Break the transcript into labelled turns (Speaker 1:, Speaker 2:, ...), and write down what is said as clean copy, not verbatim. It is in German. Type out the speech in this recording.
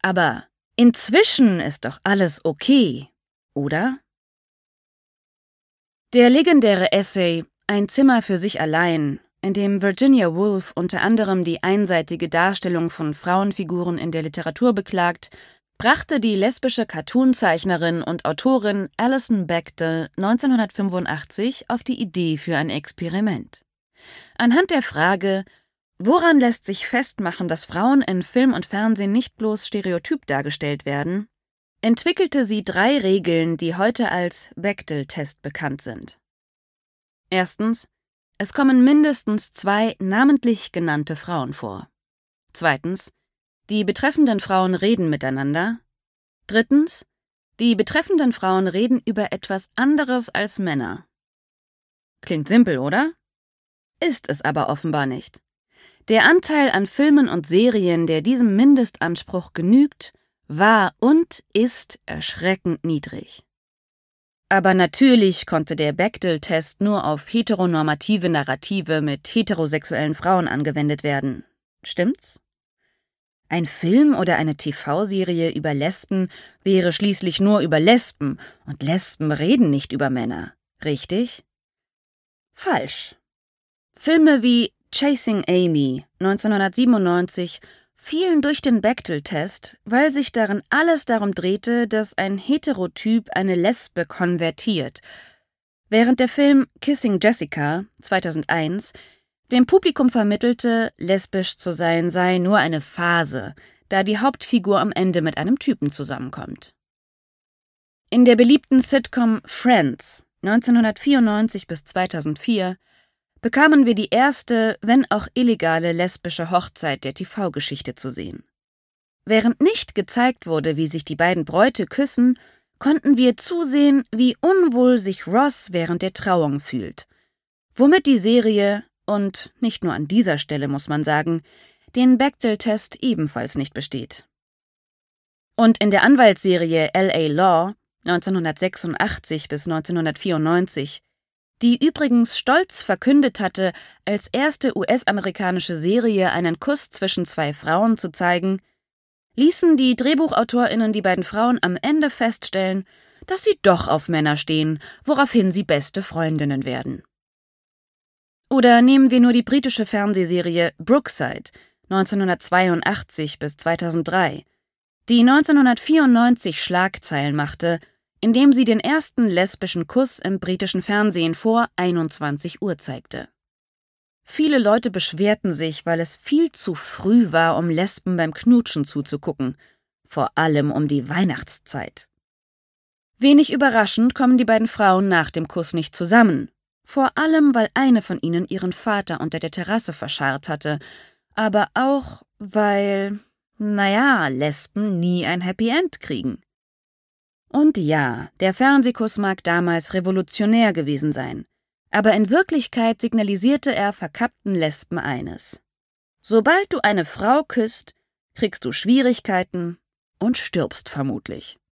Speaker 1: Aber inzwischen ist doch alles okay, oder? Der legendäre Essay »Ein Zimmer für sich allein«, in dem Virginia Woolf unter anderem die einseitige Darstellung von Frauenfiguren in der Literatur beklagt, brachte die lesbische Cartoonzeichnerin und Autorin Alison Bechdel 1985 auf die Idee für ein Experiment. Anhand der Frage, woran lässt sich festmachen, dass Frauen in Film und Fernsehen nicht bloß stereotyp dargestellt werden, entwickelte sie 3 Regeln, die heute als Bechdel-Test bekannt sind. Erstens: Es kommen mindestens 2 namentlich genannte Frauen vor. Zweitens: Die betreffenden Frauen reden miteinander. Drittens: Die betreffenden Frauen reden über etwas anderes als Männer. Klingt simpel, oder? Ist es aber offenbar nicht. Der Anteil an Filmen und Serien, der diesem Mindestanspruch genügt, war und ist erschreckend niedrig. Aber natürlich konnte der Bechdel-Test nur auf heteronormative Narrative mit heterosexuellen Frauen angewendet werden. Stimmt's? Ein Film oder eine TV-Serie über Lesben wäre schließlich nur über Lesben, und Lesben reden nicht über Männer. Richtig? Falsch. Filme wie Chasing Amy 1997 fielen durch den Bechdel-Test, weil sich darin alles darum drehte, dass ein Heterotyp eine Lesbe konvertiert, während der Film Kissing Jessica 2001 dem Publikum vermittelte, lesbisch zu sein sei nur eine Phase, da die Hauptfigur am Ende mit einem Typen zusammenkommt. In der beliebten Sitcom Friends 1994 bis 2004 bekamen wir die erste, wenn auch illegale lesbische Hochzeit der TV-Geschichte zu sehen. Während nicht gezeigt wurde, wie sich die beiden Bräute küssen, konnten wir zusehen, wie unwohl sich Ross während der Trauung fühlt, womit die Serie, und nicht nur an dieser Stelle muss man sagen, den Bechdel-Test ebenfalls nicht besteht. Und in der Anwaltsserie L.A. Law 1986 bis 1994, die übrigens stolz verkündet hatte, als erste US-amerikanische Serie einen Kuss zwischen 2 Frauen zu zeigen, ließen die DrehbuchautorInnen die beiden Frauen am Ende feststellen, dass sie doch auf Männer stehen, woraufhin sie beste Freundinnen werden. Oder nehmen wir nur die britische Fernsehserie Brookside 1982 bis 2003, die 1994 Schlagzeilen machte, indem sie den ersten lesbischen Kuss im britischen Fernsehen vor 21 Uhr zeigte. Viele Leute beschwerten sich, weil es viel zu früh war, um Lesben beim Knutschen zuzugucken, vor allem um die Weihnachtszeit. Wenig überraschend kommen die beiden Frauen nach dem Kuss nicht zusammen, vor allem weil eine von ihnen ihren Vater unter der Terrasse verscharrt hatte, aber auch weil, Lesben nie ein Happy End kriegen. Und ja, der Fernsehkuss mag damals revolutionär gewesen sein, aber in Wirklichkeit signalisierte er verkappten Lesben eines: Sobald du eine Frau küsst, kriegst du Schwierigkeiten und stirbst vermutlich.